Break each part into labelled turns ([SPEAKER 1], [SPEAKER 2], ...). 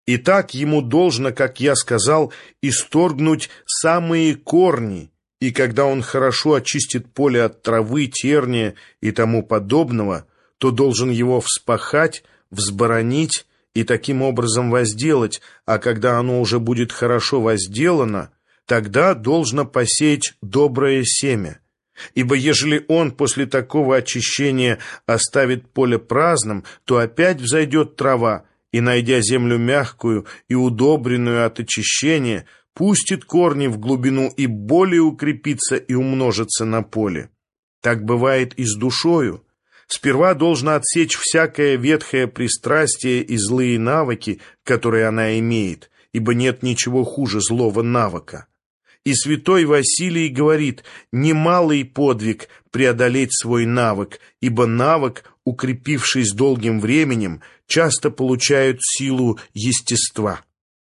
[SPEAKER 1] Итак, ему должно, как я сказал, исторгнуть самые корни, и когда он хорошо очистит поле от травы, терния и тому подобного, то должен его вспахать, взборонить и таким образом возделать, а когда оно уже будет хорошо возделано, тогда должно посеять доброе семя. Ибо ежели он после такого очищения оставит поле праздным, то опять взойдет трава, и, найдя землю мягкую и удобренную от очищения, пустит корни в глубину и более укрепится и умножится на поле. Так бывает и с душою. Сперва должно отсечь всякое ветхое пристрастие и злые навыки, которые она имеет, ибо нет ничего хуже злого навыка. И святой Василий говорит: немалый подвиг преодолеть свой навык, ибо навык, укрепившись долгим временем, часто получают силу естества.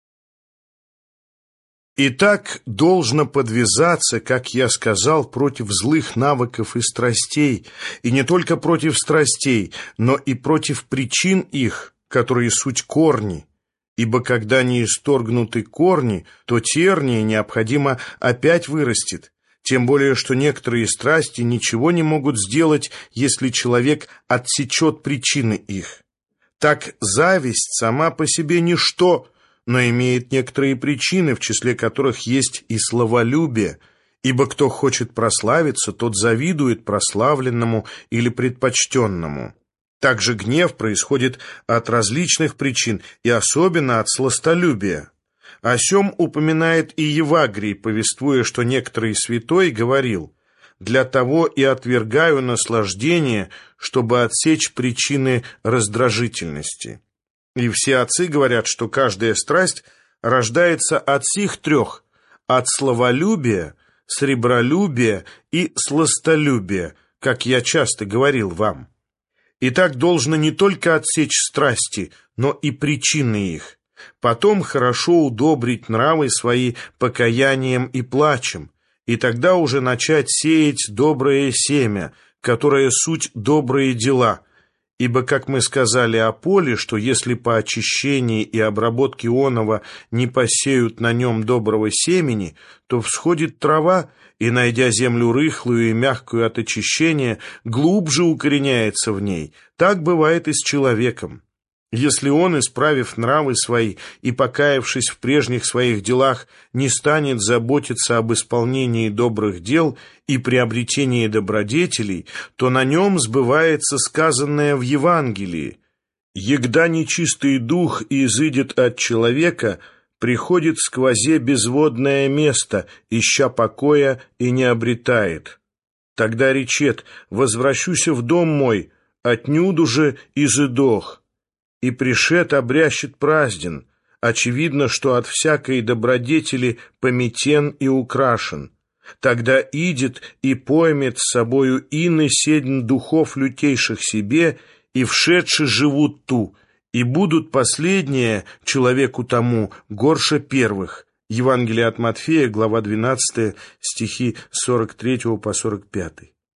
[SPEAKER 1] Итак, должно подвязаться, как я сказал, против злых навыков и страстей, и не только против страстей, но и против причин их, которые суть корни. Ибо когда не исторгнуты корни, то терния необходимо опять вырастет, тем более что некоторые страсти ничего не могут сделать, если человек отсечет причины их. Так зависть сама по себе ничто, но имеет некоторые причины, в числе которых есть и славолюбие, ибо кто хочет прославиться, тот завидует прославленному или предпочтенному. Также гнев происходит от различных причин и особенно от сластолюбия. О сем упоминает и Евагрий, повествуя, что некоторый святой говорил: «Для того и отвергаю наслаждение, чтобы отсечь причины раздражительности». И все отцы говорят, что каждая страсть рождается от сих трех: от славолюбия, сребролюбия и сластолюбия, как я часто говорил вам. И так должно не только отсечь страсти, но и причины их. Потом хорошо удобрить нравы свои покаянием и плачем, и тогда уже начать сеять доброе семя, которое суть добрые дела. Ибо, как мы сказали о поле, что если по очищении и обработке оного не посеют на нем доброго семени, то всходит трава, и, найдя землю рыхлую и мягкую от очищения, глубже укореняется в ней. Так бывает и с человеком. Если он, исправив нравы свои и покаявшись в прежних своих делах, не станет заботиться об исполнении добрых дел и приобретении добродетелей, то на нем сбывается сказанное в Евангелии: «Егда нечистый дух изыдет от человека, приходит сквозе безводное место, ища покоя, и не обретает. Тогда речет: возвращуся в дом мой, отнюду же изыдох. И пришед обрящет празден, очевидно, что от всякой добродетели пометен и украшен. Тогда идет и поймет с собою ины седьм духов лютейших себе, и вшедши живут ту, и будут последние человеку тому горше первых». Евангелие от Матфея, глава 12, стихи с 43 по 45.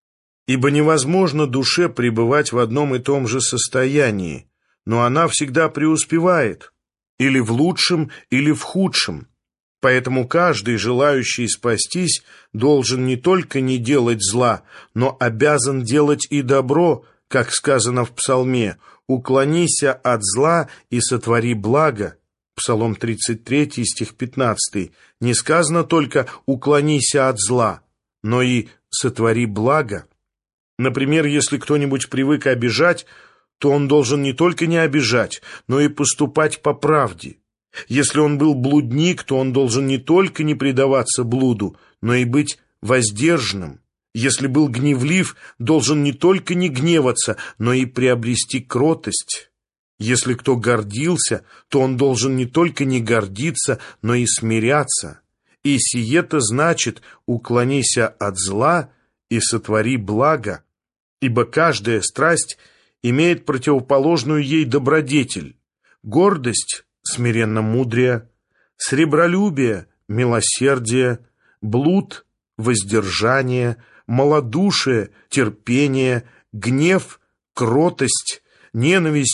[SPEAKER 1] «Ибо невозможно душе пребывать в одном и том же состоянии, но она всегда преуспевает, или в лучшем, или в худшем. Поэтому каждый, желающий спастись, должен не только не делать зла, но обязан делать и добро, как сказано в Псалме: «Уклонися от зла и сотвори благо». Псалом 33, стих 15. Не сказано только «уклонися от зла», но и «сотвори благо». Например, если кто-нибудь привык обижать, то он должен не только не обижать, но и поступать по правде. Если он был блудник, то он должен не только не предаваться блуду, но и быть воздержанным. Если был гневлив, должен не только не гневаться, но и приобрести кротость. Если кто гордился, то он должен не только не гордиться, но и смиряться. И сие-то значит: уклонися от зла и сотвори благо, ибо каждая страсть имеет противоположную ей добродетель: гордость — смиренно-мудрие, сребролюбие — милосердие, блуд — воздержание, малодушие — терпение, гнев — кротость, ненависть —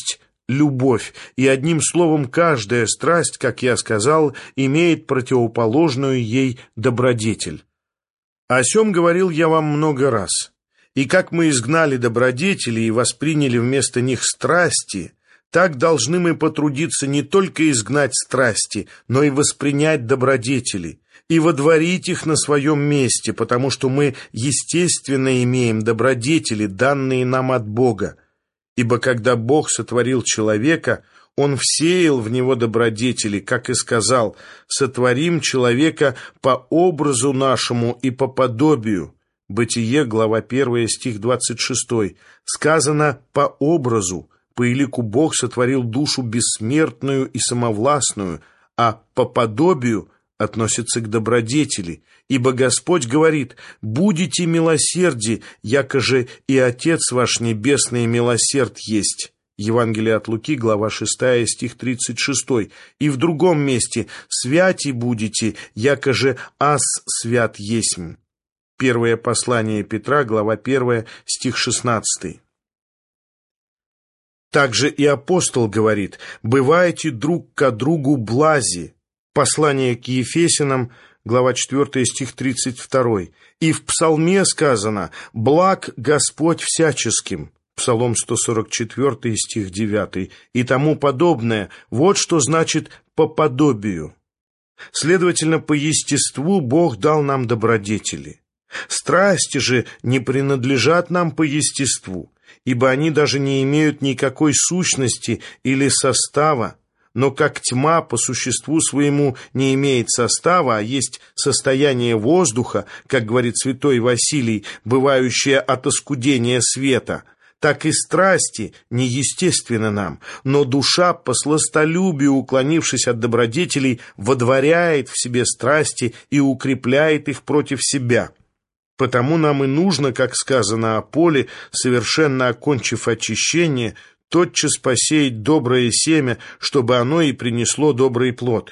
[SPEAKER 1] любовь, и одним словом, каждая страсть, как я сказал, имеет противоположную ей добродетель. О сем говорил я вам много раз. И как мы изгнали добродетели и восприняли вместо них страсти, так должны мы потрудиться не только изгнать страсти, но и воспринять добродетели, и водворить их на своем месте, потому что мы естественно имеем добродетели, данные нам от Бога. Ибо когда Бог сотворил человека, Он всеял в него добродетели, как и сказал: «Сотворим человека по образу нашему и по подобию». Бытие, глава 1, стих 26. Сказано «по образу». По элику Бог сотворил душу бессмертную и самовластную, а по подобию относится к добродетели. Ибо Господь говорит: «Будете милосерди, якоже и Отец ваш Небесный милосерд есть». Евангелие от Луки, глава 6, стих 36. И в другом месте: «Святи будете, якоже ас свят есмь». Первое послание Петра, глава 1, стих 16. Также и апостол говорит: «Бывайте друг ко другу блази». Послание к Ефесянам, глава 4, стих 32. И в Псалме сказано: «Благ Господь всяческим». Псалом 144, стих 9. И тому подобное. Вот что значит «по подобию». Следовательно, по естеству Бог дал нам добродетели. Страсти же не принадлежат нам по естеству, ибо они даже не имеют никакой сущности или состава, но как тьма по существу своему не имеет состава, а есть состояние воздуха, как говорит святой Василий, бывающее от оскудения света, так и страсти неестественны нам, но душа, по сластолюбию уклонившись от добродетелей, водворяет в себе страсти и укрепляет их против себя. Потому нам и нужно, как сказано о поле, совершенно окончив очищение, тотчас посеять доброе семя, чтобы оно и принесло добрый плод.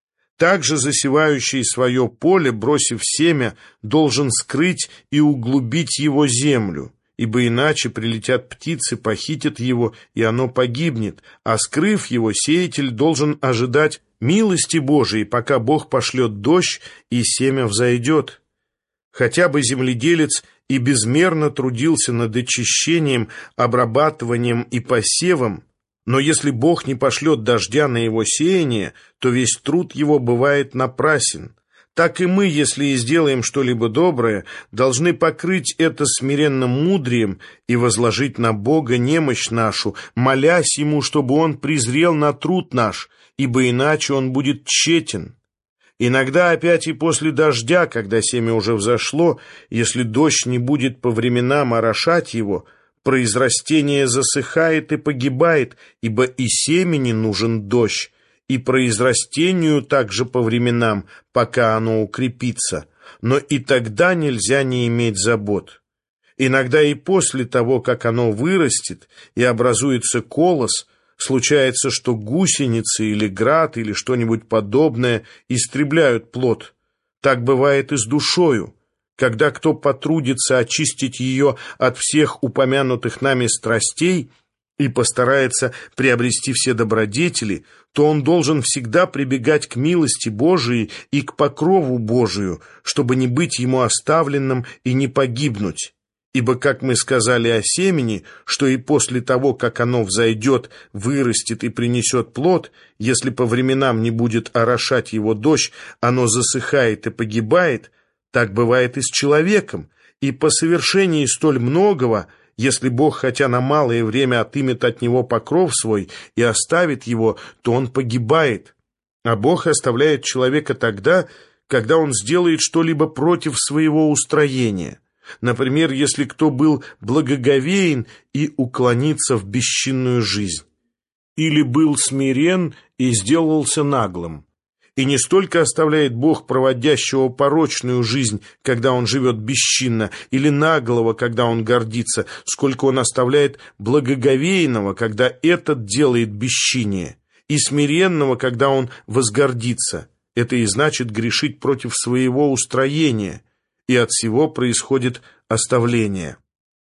[SPEAKER 1] Также засевающий свое поле, бросив семя, должен скрыть и углубить его землю, ибо иначе прилетят птицы, похитят его, и оно погибнет, а скрыв его, сеятель должен ожидать милости Божией, пока Бог пошлет дождь, и семя взойдет. Хотя бы земледелец и безмерно трудился над очищением, обрабатыванием и посевом, но если Бог не пошлет дождя на его сеяние, то весь труд его бывает напрасен. Так и мы, если и сделаем что-либо доброе, должны покрыть это смиренным мудрием и возложить на Бога немощь нашу, молясь Ему, чтобы Он презрел на труд наш, ибо иначе он будет тщетен. Иногда опять и после дождя, когда семя уже взошло, если дождь не будет по временам орошать его, произрастение засыхает и погибает, ибо и семени нужен дождь, и произрастению также по временам, пока оно укрепится, но и тогда нельзя не иметь забот. Иногда и после того, как оно вырастет и образуется колос, случается, что гусеницы или град или что-нибудь подобное истребляют плод. Так бывает и с душою. Когда кто потрудится очистить ее от всех упомянутых нами страстей и постарается приобрести все добродетели, то он должен всегда прибегать к милости Божией и к покрову Божию, чтобы не быть ему оставленным и не погибнуть. Ибо, как мы сказали о семени, что и после того, как оно взойдет, вырастет и принесет плод, если по временам не будет орошать его дождь, оно засыхает и погибает, так бывает и с человеком, и по совершении столь многого, если Бог хотя на малое время отымет от него покров свой и оставит его, то он погибает. А Бог оставляет человека тогда, когда он сделает что-либо против своего устроения. Например, если кто был благоговеен и уклонится в бесчинную жизнь, или был смирен и сделался наглым. И не столько оставляет Бог проводящего порочную жизнь, когда он живет бесчинно, или наглого, когда он гордится, сколько он оставляет благоговейного, когда этот делает бесчиние, и смиренного, когда он возгордится. Это и значит грешить против своего устроения, и от всего происходит оставление.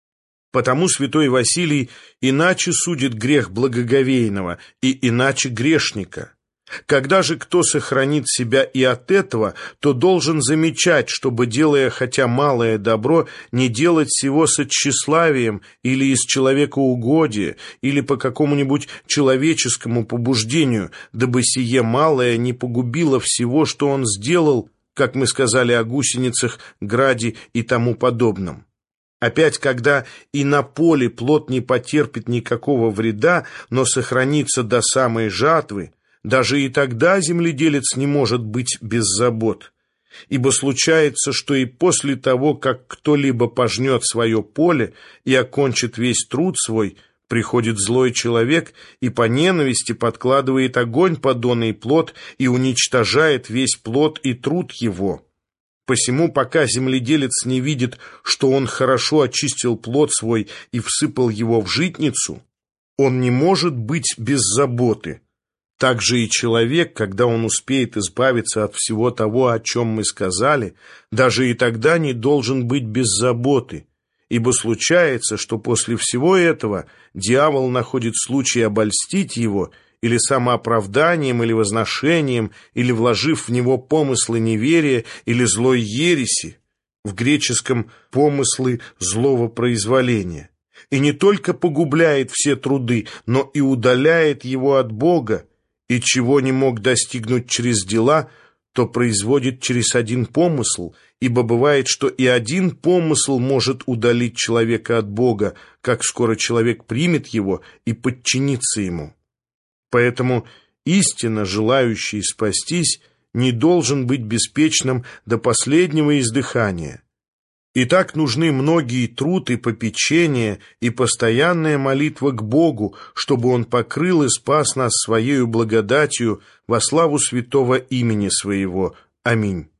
[SPEAKER 1] Потому святой Василий иначе судит грех благоговейного и иначе грешника. Когда же кто сохранит себя и от этого, то должен замечать, чтобы, делая хотя малое добро, не делать всего с тщеславием или из человекоугодия, или по какому-нибудь человеческому побуждению, дабы сие малое не погубило всего, что он сделал, как мы сказали о гусеницах, граде и тому подобном. Опять, когда и на поле плод не потерпит никакого вреда, но сохранится до самой жатвы, даже и тогда земледелец не может быть без забот. Ибо случается, что и после того, как кто-либо пожнет свое поле и окончит весь труд свой, приходит злой человек и по ненависти подкладывает огонь под оный плод и уничтожает весь плод и труд его. Посему, пока земледелец не видит, что он хорошо очистил плод свой и всыпал его в житницу, он не может быть без заботы. Так же и человек, когда он успеет избавиться от всего того, о чем мы сказали, даже и тогда не должен быть без заботы, ибо случается, что после всего этого дьявол находит случай обольстить его или самооправданием, или возношением, или вложив в него помыслы неверия или злой ереси, в греческом помыслы злого произволения, и не только погубляет все труды, но и удаляет его от Бога, и чего не мог достигнуть через дела, то производит через один помысл, ибо бывает, что и один помысл может удалить человека от Бога, как скоро человек примет его и подчинится ему. Поэтому истинно желающий спастись не должен быть беспечным до последнего издыхания. И так нужны многие труд и попечение, и постоянная молитва к Богу, чтобы Он покрыл и спас нас Своею благодатью во славу святого имени Своего. Аминь.